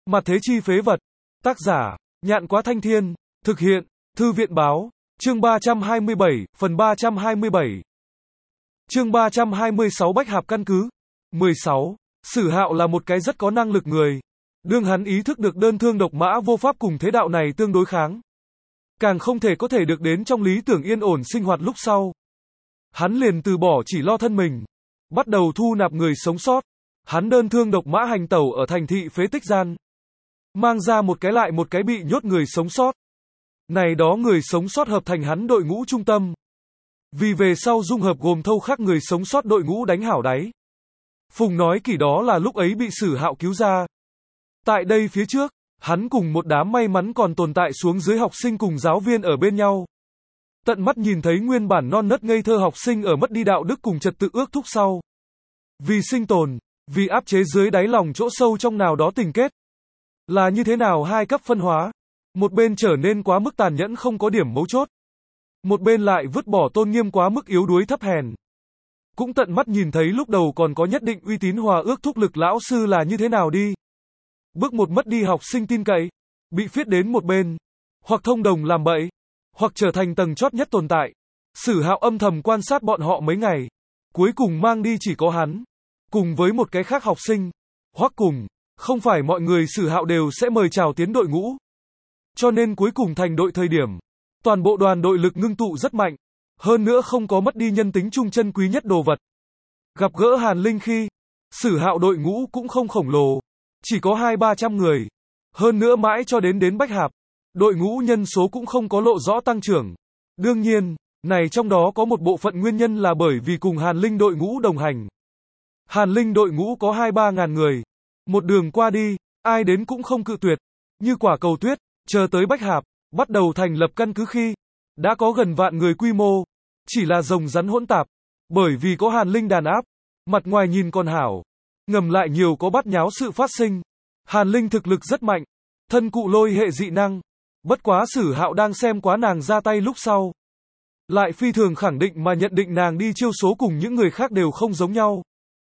Mặt thế chi phế vật. Tác giả, Nhạn Quá Thanh Thiên. Thực hiện, Thư viện Báo. Chương 327, phần 327. Chương 326 Bách Hạp căn cứ. 16. Sử Hạo là một cái rất có năng lực người. Đương hắn ý thức được đơn thương độc mã vô pháp cùng thế đạo này tương đối kháng. Càng không thể có thể được đến trong lý tưởng yên ổn sinh hoạt lúc sau. Hắn liền từ bỏ chỉ lo thân mình. Bắt đầu thu nạp người sống sót. Hắn đơn thương độc mã hành tẩu ở thành thị phế tích gian. Mang ra một cái lại một cái bị nhốt người sống sót. Này đó người sống sót hợp thành hắn đội ngũ trung tâm. Vì về sau dung hợp gồm thâu khắc người sống sót đội ngũ đánh hảo đáy. Phùng nói kỷ đó là lúc ấy bị Sử Hạo cứu ra. Tại đây phía trước, hắn cùng một đám may mắn còn tồn tại xuống dưới học sinh cùng giáo viên ở bên nhau. Tận mắt nhìn thấy nguyên bản non nớt ngây thơ học sinh ở mất đi đạo đức cùng trật tự ước thúc sau. Vì sinh tồn, vì áp chế dưới đáy lòng chỗ sâu trong nào đó tình kết. Là như thế nào hai cấp phân hóa. Một bên trở nên quá mức tàn nhẫn không có điểm mấu chốt. Một bên lại vứt bỏ tôn nghiêm quá mức yếu đuối thấp hèn. Cũng tận mắt nhìn thấy lúc đầu còn có nhất định uy tín hòa ước thúc lực lão sư là như thế nào đi. Bước một mất đi học sinh tin cậy, bị phiết đến một bên, hoặc thông đồng làm bậy, hoặc trở thành tầng chót nhất tồn tại. Sử Hạo âm thầm quan sát bọn họ mấy ngày, cuối cùng mang đi chỉ có hắn, cùng với một cái khác học sinh, hoặc cùng, không phải mọi người Sử Hạo đều sẽ mời chào tiến đội ngũ. Cho nên cuối cùng thành đội thời điểm, toàn bộ đoàn đội lực ngưng tụ rất mạnh, hơn nữa không có mất đi nhân tính trung chân quý nhất đồ vật. Gặp gỡ Hàn Linh khi, Sử Hạo đội ngũ cũng không khổng lồ, chỉ có 200-300 người. Hơn nữa mãi cho đến Bách Hạp, đội ngũ nhân số cũng không có lộ rõ tăng trưởng. Đương nhiên, này trong đó có một bộ phận nguyên nhân là bởi vì cùng Hàn Linh đội ngũ đồng hành. Hàn Linh đội ngũ có 2-3 ngàn người. Một đường qua đi, ai đến cũng không cự tuyệt. Như quả cầu tuyết, chờ tới Bách Hạp, bắt đầu thành lập căn cứ khi, đã có gần vạn người quy mô. Chỉ là rồng rắn hỗn tạp. Bởi vì có Hàn Linh đàn áp, mặt ngoài nhìn còn hảo. Ngầm lại nhiều có bắt nháo sự phát sinh. Hàn Linh thực lực rất mạnh. Thân cụ lôi hệ dị năng. Bất quá Sử Hạo đang xem quá nàng ra tay lúc sau. Lại phi thường khẳng định mà nhận định nàng đi chiêu số cùng những người khác đều không giống nhau.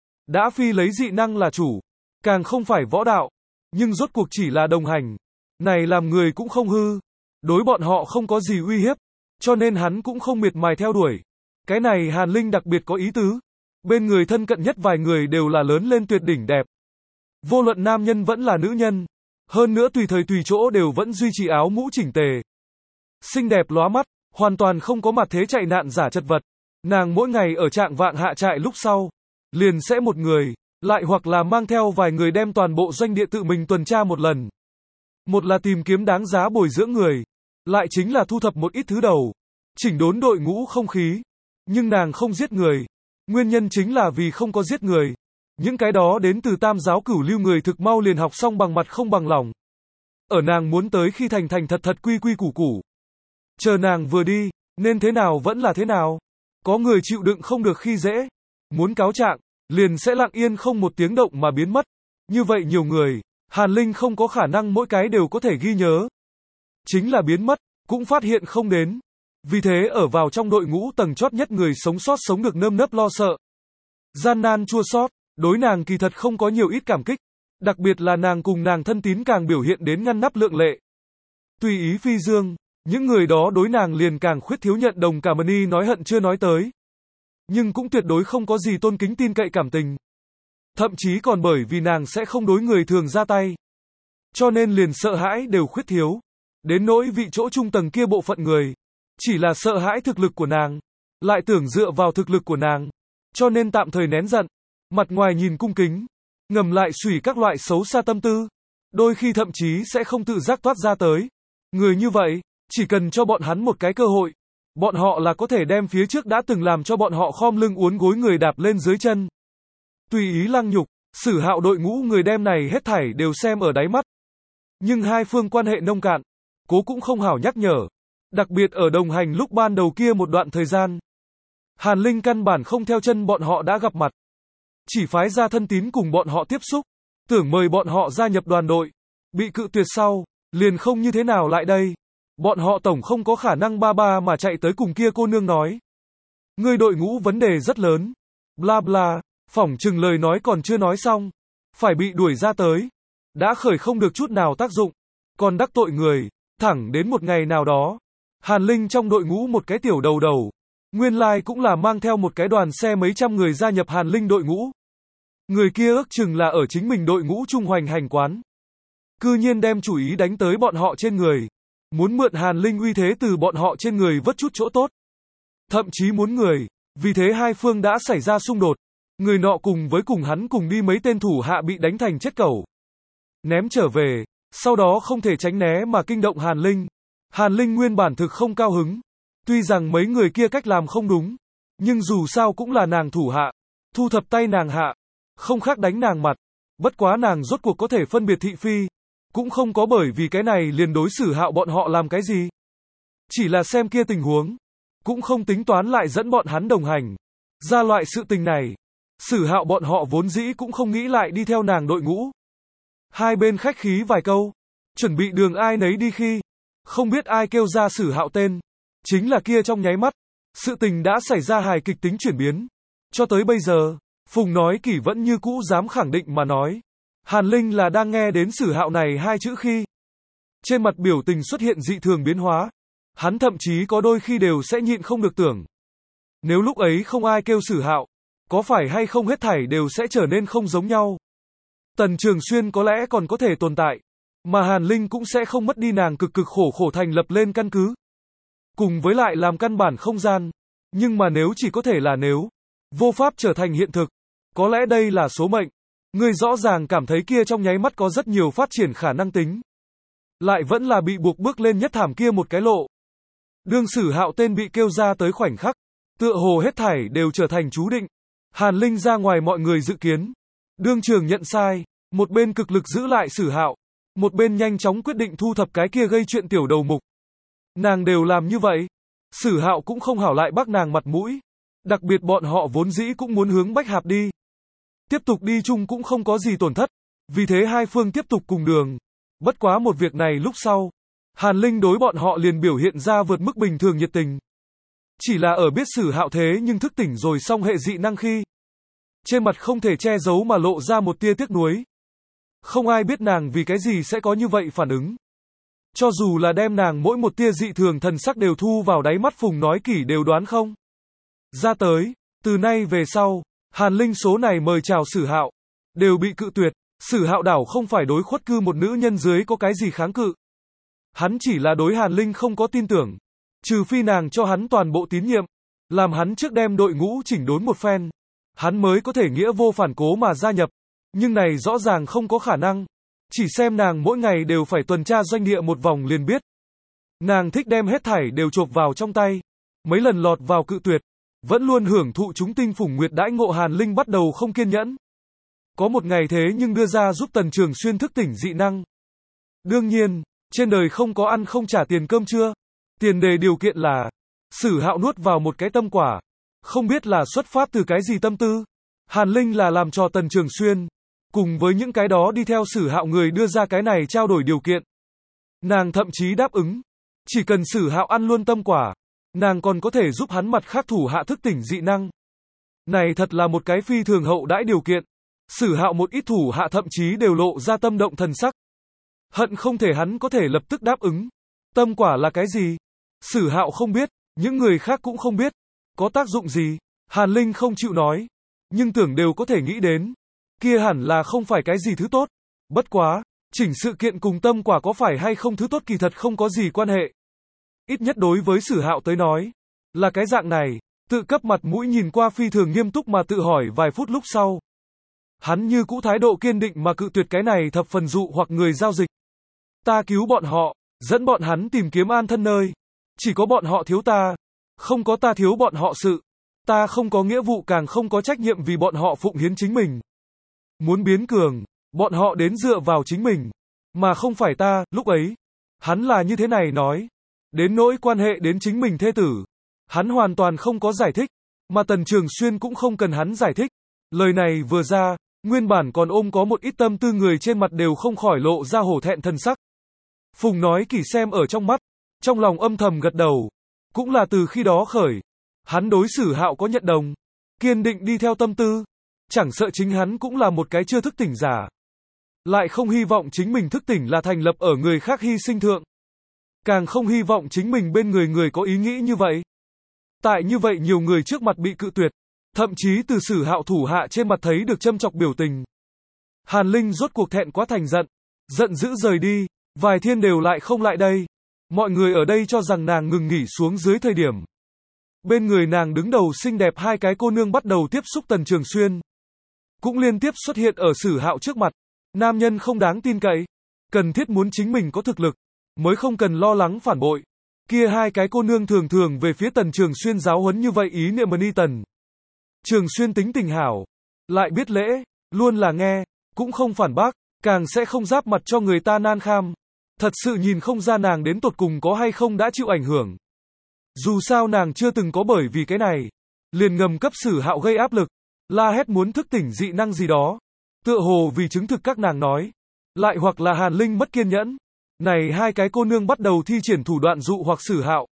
Đã phi lấy dị năng là chủ. Càng không phải võ đạo. Nhưng rốt cuộc chỉ là đồng hành. Này làm người cũng không hư. Đối bọn họ không có gì uy hiếp. Cho nên hắn cũng không miệt mài theo đuổi. Cái này Hàn Linh đặc biệt có ý tứ. Bên người thân cận nhất vài người đều là lớn lên tuyệt đỉnh đẹp. Vô luận nam nhân vẫn là nữ nhân. Hơn nữa tùy thời tùy chỗ đều vẫn duy trì áo mũ chỉnh tề. Xinh đẹp lóa mắt, hoàn toàn không có mặt thế chạy nạn giả chật vật. Nàng mỗi ngày ở trạng vạng hạ trại lúc sau. Liền sẽ một người, lại hoặc là mang theo vài người đem toàn bộ doanh địa tự mình tuần tra một lần. Một là tìm kiếm đáng giá bồi dưỡng người. Lại chính là thu thập một ít thứ đầu. Chỉnh đốn đội ngũ không khí. Nhưng nàng không giết người. Nguyên nhân chính là vì không có giết người. Những cái đó đến từ tam giáo cửu lưu người thực mau liền học xong bằng mặt không bằng lòng. Ở nàng muốn tới khi thành thật quy quy củ củ. Chờ nàng vừa đi, nên thế nào vẫn là thế nào. Có người chịu đựng không được khi dễ. Muốn cáo trạng, liền sẽ lặng yên không một tiếng động mà biến mất. Như vậy nhiều người, Hàn Linh không có khả năng mỗi cái đều có thể ghi nhớ. Chính là biến mất, cũng phát hiện không đến. Vì thế ở vào trong đội ngũ tầng chót nhất người sống sót sống được nơm nớp lo sợ. Gian nan chua xót, đối nàng kỳ thật không có nhiều ít cảm kích. Đặc biệt là nàng cùng nàng thân tín càng biểu hiện đến ngăn nắp lượng lệ. Tùy ý phi dương, những người đó đối nàng liền càng khuyết thiếu nhận đồng cả mani nói hận chưa nói tới. Nhưng cũng tuyệt đối không có gì tôn kính tin cậy cảm tình. Thậm chí còn bởi vì nàng sẽ không đối người thường ra tay. Cho nên liền sợ hãi đều khuyết thiếu. Đến nỗi vị chỗ trung tầng kia bộ phận người. Chỉ là sợ hãi thực lực của nàng. Lại tưởng dựa vào thực lực của nàng. Cho nên tạm thời nén giận. Mặt ngoài nhìn cung kính. Ngầm lại suy các loại xấu xa tâm tư. Đôi khi thậm chí sẽ không tự giác toát ra tới. Người như vậy, chỉ cần cho bọn hắn một cái cơ hội. Bọn họ là có thể đem phía trước đã từng làm cho bọn họ khom lưng uốn gối người đạp lên dưới chân. Tùy ý lăng nhục, Sử Hạo đội ngũ người đem này hết thảy đều xem ở đáy mắt. Nhưng hai phương quan hệ nông cạn. Cố cũng không hảo nhắc nhở. Đặc biệt ở đồng hành lúc ban đầu kia một đoạn thời gian. Hàn Linh căn bản không theo chân bọn họ đã gặp mặt. Chỉ phái ra thân tín cùng bọn họ tiếp xúc. Tưởng mời bọn họ gia nhập đoàn đội. Bị cự tuyệt sau, liền không như thế nào lại đây. Bọn họ tổng không có khả năng ba mà chạy tới cùng kia cô nương nói. Người đội ngũ vấn đề rất lớn. Bla bla, phỏng chừng lời nói còn chưa nói xong. Phải bị đuổi ra tới. đã khởi không được chút nào tác dụng, còn đắc tội người, thẳng đến một ngày nào đó. Hàn Linh trong đội ngũ một cái tiểu đầu đầu, nguyên lai cũng là mang theo một cái đoàn xe mấy trăm người gia nhập Hàn Linh đội ngũ. Người kia ước chừng là ở chính mình đội ngũ trung hoành hành quán. Cư nhiên đem chủ ý đánh tới bọn họ trên người. Muốn mượn Hàn Linh uy thế từ bọn họ trên người vớt chút chỗ tốt. Thậm chí muốn người. Vì thế hai phương đã xảy ra xung đột. Người nọ cùng với cùng hắn cùng đi mấy tên thủ hạ bị đánh thành chết cẩu. Ném trở về. Sau đó không thể tránh né mà kinh động Hàn Linh. Hàn Linh nguyên bản thực không cao hứng. Tuy rằng mấy người kia cách làm không đúng. Nhưng dù sao cũng là nàng thủ hạ. Thu thập tay nàng hạ. Không khác đánh nàng mặt. Bất quá nàng rốt cuộc có thể phân biệt thị phi. Cũng không có bởi vì cái này liền đối xử Hạo bọn họ làm cái gì. Chỉ là xem kia tình huống. Cũng không tính toán lại dẫn bọn hắn đồng hành. Ra loại sự tình này. Sử Hạo bọn họ vốn dĩ cũng không nghĩ lại đi theo nàng đội ngũ. Hai bên khách khí vài câu. Chuẩn bị đường ai nấy đi khi. Không biết ai kêu ra Sử Hạo tên. Chính là kia trong nháy mắt. Sự tình đã xảy ra hài kịch tính chuyển biến. Cho tới bây giờ. Phùng nói Kỷ vẫn như cũ dám khẳng định mà nói. Hàn Linh là đang nghe đến Sử Hạo này hai chữ khi. Trên mặt biểu tình xuất hiện dị thường biến hóa. Hắn thậm chí có đôi khi đều sẽ nhịn không được tưởng. Nếu lúc ấy không ai kêu Sử Hạo, có phải hay không hết thảy đều sẽ trở nên không giống nhau. Tần Trường Xuyên có lẽ còn có thể tồn tại. Mà Hàn Linh cũng sẽ không mất đi nàng cực cực khổ khổ thành lập lên căn cứ. Cùng với lại làm căn bản không gian. Nhưng mà nếu chỉ có thể là nếu. Vô pháp trở thành hiện thực. Có lẽ đây là số mệnh. Ngươi rõ ràng cảm thấy kia trong nháy mắt có rất nhiều phát triển khả năng tính. Lại vẫn là bị buộc bước lên nhất thảm kia một cái lộ. Đương Sử Hạo tên bị kêu ra tới khoảnh khắc. Tựa hồ hết thảy đều trở thành chú định. Hàn Linh ra ngoài mọi người dự kiến. Đương trường nhận sai. Một bên cực lực giữ lại Sử Hạo. Một bên nhanh chóng quyết định thu thập cái kia gây chuyện tiểu đầu mục. Nàng đều làm như vậy. Sử Hạo cũng không hảo lại bắt nàng mặt mũi. Đặc biệt bọn họ vốn dĩ cũng muốn hướng Bách Hạp đi. Tiếp tục đi chung cũng không có gì tổn thất. Vì thế hai phương tiếp tục cùng đường. Bất quá một việc này lúc sau. Hàn Linh đối bọn họ liền biểu hiện ra vượt mức bình thường nhiệt tình. Chỉ là ở biết Sử Hạo thế nhưng thức tỉnh rồi xong hệ dị năng khi. Trên mặt không thể che giấu mà lộ ra một tia tiếc nuối. Không ai biết nàng vì cái gì sẽ có như vậy phản ứng. Cho dù là đem nàng mỗi một tia dị thường thần sắc đều thu vào đáy mắt Phùng nói Kỷ đều đoán không. Ra tới, từ nay về sau, Hàn Linh số này mời chào Sử Hạo, đều bị cự tuyệt. Sử Hạo đảo không phải đối khuất cư một nữ nhân dưới có cái gì kháng cự. Hắn chỉ là đối Hàn Linh không có tin tưởng. Trừ phi nàng cho hắn toàn bộ tín nhiệm. Làm hắn trước đem đội ngũ chỉnh đốn một phen. Hắn mới có thể nghĩa vô phản cố mà gia nhập. Nhưng này rõ ràng không có khả năng. Chỉ xem nàng mỗi ngày đều phải tuần tra doanh địa một vòng liền biết. Nàng thích đem hết thảy đều chộp vào trong tay. Mấy lần lọt vào cự tuyệt. Vẫn luôn hưởng thụ chúng tinh phùng nguyệt đãi ngộ Hàn Linh bắt đầu không kiên nhẫn. Có một ngày thế nhưng đưa ra giúp Tần Trường Xuyên thức tỉnh dị năng. Đương nhiên, trên đời không có ăn không trả tiền cơm trưa. Tiền đề điều kiện là Sử Hạo nuốt vào một cái tâm quả. Không biết là xuất phát từ cái gì tâm tư. Hàn Linh là làm cho Tần Trường Xuyên. Cùng với những cái đó đi theo Sử Hạo người đưa ra cái này trao đổi điều kiện. Nàng thậm chí đáp ứng. Chỉ cần Sử Hạo ăn luôn tâm quả. Nàng còn có thể giúp hắn mặt khác thủ hạ thức tỉnh dị năng. Này thật là một cái phi thường hậu đãi điều kiện. Sử Hạo một ít thủ hạ thậm chí đều lộ ra tâm động thần sắc. Hận không thể hắn có thể lập tức đáp ứng. Tâm quả là cái gì? Sử Hạo không biết, những người khác cũng không biết. Có tác dụng gì? Hàn Linh không chịu nói. Nhưng tưởng đều có thể nghĩ đến. Kia hẳn là không phải cái gì thứ tốt. Bất quá, chỉnh sự kiện cùng tâm quả có phải hay không thứ tốt kỳ thật không có gì quan hệ. Ít nhất đối với Sử Hạo tới nói. Là cái dạng này. Tự cấp mặt mũi nhìn qua phi thường nghiêm túc mà tự hỏi vài phút lúc sau. Hắn như cũ thái độ kiên định mà cự tuyệt cái này thập phần dụ hoặc người giao dịch. Ta cứu bọn họ, dẫn bọn hắn tìm kiếm an thân nơi. Chỉ có bọn họ thiếu ta. Không có ta thiếu bọn họ sự. Ta không có nghĩa vụ càng không có trách nhiệm vì bọn họ phụng hiến chính mình. Muốn biến cường, bọn họ đến dựa vào chính mình. Mà không phải ta, lúc ấy. Hắn là như thế này nói. Đến nỗi quan hệ đến chính mình thê tử. Hắn hoàn toàn không có giải thích. Mà Tần Trường Xuyên cũng không cần hắn giải thích. Lời này vừa ra, nguyên bản còn ôm có một ít tâm tư người trên mặt đều không khỏi lộ ra hổ thẹn thân sắc. Phùng nói Kỷ xem ở trong mắt. Trong lòng âm thầm gật đầu. Cũng là từ khi đó khởi. Hắn đối Sử Hạo có nhận đồng. Kiên định đi theo tâm tư. Chẳng sợ chính hắn cũng là một cái chưa thức tỉnh giả. lại không hy vọng chính mình thức tỉnh là thành lập ở người khác hy sinh thượng. Càng không hy vọng chính mình bên người người có ý nghĩ như vậy. Tại như vậy nhiều người trước mặt bị cự tuyệt, thậm chí từ Sử Hạo thủ hạ trên mặt thấy được châm chọc biểu tình. Hàn Linh rốt cuộc thẹn quá thành giận, giận dữ rời đi, vài thiên đều lại không lại đây. Mọi người ở đây cho rằng nàng ngừng nghỉ xuống dưới thời điểm. Bên người nàng đứng đầu xinh đẹp hai cái cô nương bắt đầu tiếp xúc Tần Trường Xuyên. Cũng liên tiếp xuất hiện ở Sử Hạo trước mặt. Nam nhân không đáng tin cậy, cần thiết muốn chính mình có thực lực, mới không cần lo lắng phản bội. Kia hai cái cô nương thường thường về phía Tần Trường Xuyên giáo huấn như vậy ý niệm ni Tần. Trường Xuyên tính tình hảo, lại biết lễ, luôn là nghe, cũng không phản bác, càng sẽ không giáp mặt cho người ta nan kham. Thật sự nhìn không ra nàng đến tột cùng có hay không đã chịu ảnh hưởng. Dù sao nàng chưa từng có bởi vì cái này, liền ngầm cấp Sử Hạo gây áp lực, la hét muốn thức tỉnh dị năng gì đó. Tựa hồ vì chứng thực các nàng nói, lại hoặc là Hàn Linh mất kiên nhẫn. Này hai cái cô nương bắt đầu thi triển thủ đoạn dụ hoặc Sử Hạo.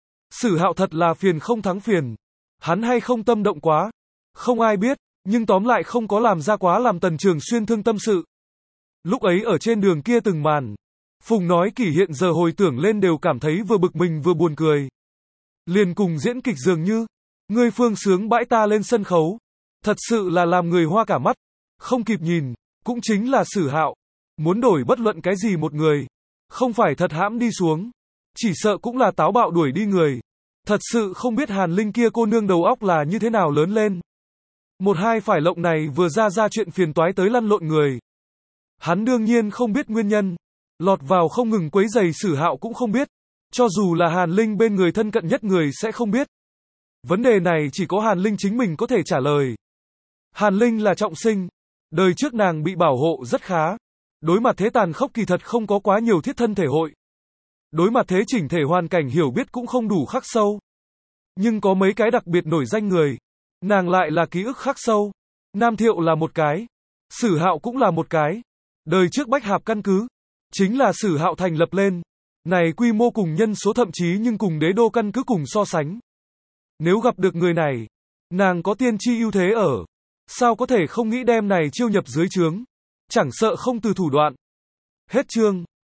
Sử Hạo thật là phiền không thắng phiền. Hắn hay không tâm động quá, không ai biết, nhưng tóm lại không có làm ra quá làm Tần Trường Xuyên thương tâm sự. Lúc ấy ở trên đường kia từng màn, Phùng nói Kỷ hiện giờ hồi tưởng lên đều cảm thấy vừa bực mình vừa buồn cười. Liền cùng diễn kịch dường như, ngươi phương sướng bãi ta lên sân khấu, thật sự là làm người hoa cả mắt, không kịp nhìn, cũng chính là Sử Hạo, muốn đổi bất luận cái gì một người, không phải thật hãm đi xuống, chỉ sợ cũng là táo bạo đuổi đi người. Thật sự không biết Hàn Linh kia cô nương đầu óc là như thế nào lớn lên. Một hai phải lộng này vừa ra chuyện phiền toái tới lăn lộn người. Hắn đương nhiên không biết nguyên nhân, lọt vào không ngừng quấy giày Sử Hạo cũng không biết, cho dù là Hàn Linh bên người thân cận nhất người sẽ không biết. Vấn đề này chỉ có Hàn Linh chính mình có thể trả lời. Hàn Linh là trọng sinh, đời trước nàng bị bảo hộ rất khá, đối mặt thế tàn khốc kỳ thật không có quá nhiều thiết thân thể hội. Đối mặt thế chỉnh thể hoàn cảnh hiểu biết cũng không đủ khắc sâu. Nhưng có mấy cái đặc biệt nổi danh người, nàng lại là ký ức khắc sâu. Nam Thiệu là một cái, Sử Hạo cũng là một cái. Đời trước Bách Hạp căn cứ, chính là Sử Hạo thành lập lên. Này quy mô cùng nhân số thậm chí nhưng cùng Đế Đô căn cứ cùng so sánh. Nếu gặp được người này, nàng có tiên tri ưu thế ở. Sao có thể không nghĩ đem này chiêu nhập dưới trướng, chẳng sợ không từ thủ đoạn. Hết chương.